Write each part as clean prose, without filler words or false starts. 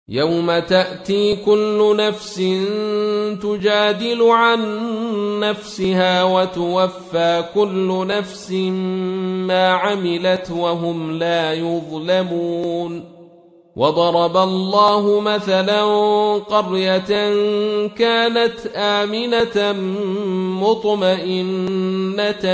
يوم تأتي كل نفس تجادل عن نفسها وتوفى كل نفس ما عملت وهم لا يظلمون. وضرب الله مثلا قرية كانت آمنة مطمئنة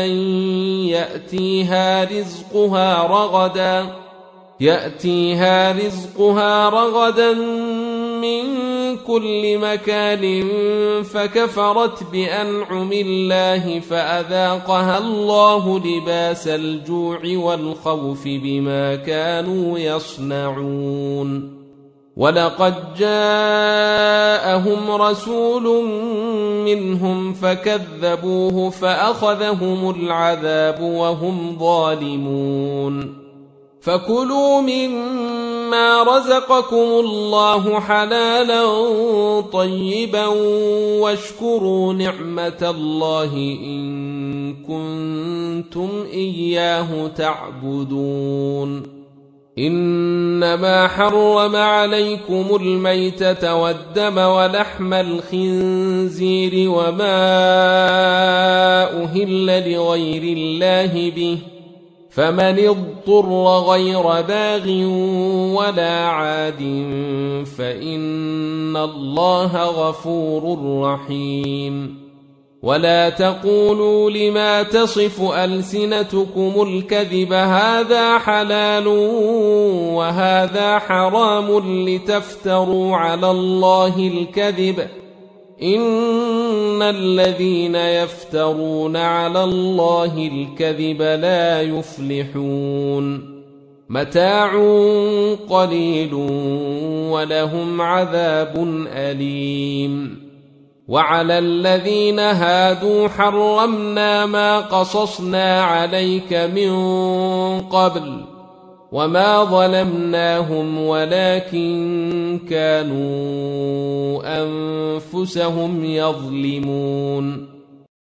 يأتيها رزقها رغدا من كل مكان فكفرت بأنعم الله فأذاقها الله لباس الجوع والخوف بما كانوا يصنعون. ولقد جاءهم رسول منهم فكذبوه فأخذهم العذاب وهم ظالمون. فكلوا مما رزقكم الله حلالا طيبا واشكروا نعمة الله إن كنتم إياه تعبدون. إنما حرم عليكم الميتة والدم ولحم الخنزير وما أهل لغير الله به فمن اضطر غير باغ ولا عاد فإن الله غفور رحيم. ولا تقولوا لما تصف ألسنتكم الكذب هذا حلال وهذا حرام لتفتروا على الله الكذب إن الذين يفترون على الله الكذب لا يفلحون. متاع قليل ولهم عذاب أليم. وعلى الذين هادوا حرمنا ما قصصنا عليك من قبل وما ظلمناهم ولكن كانوا أنفسهم يظلمون.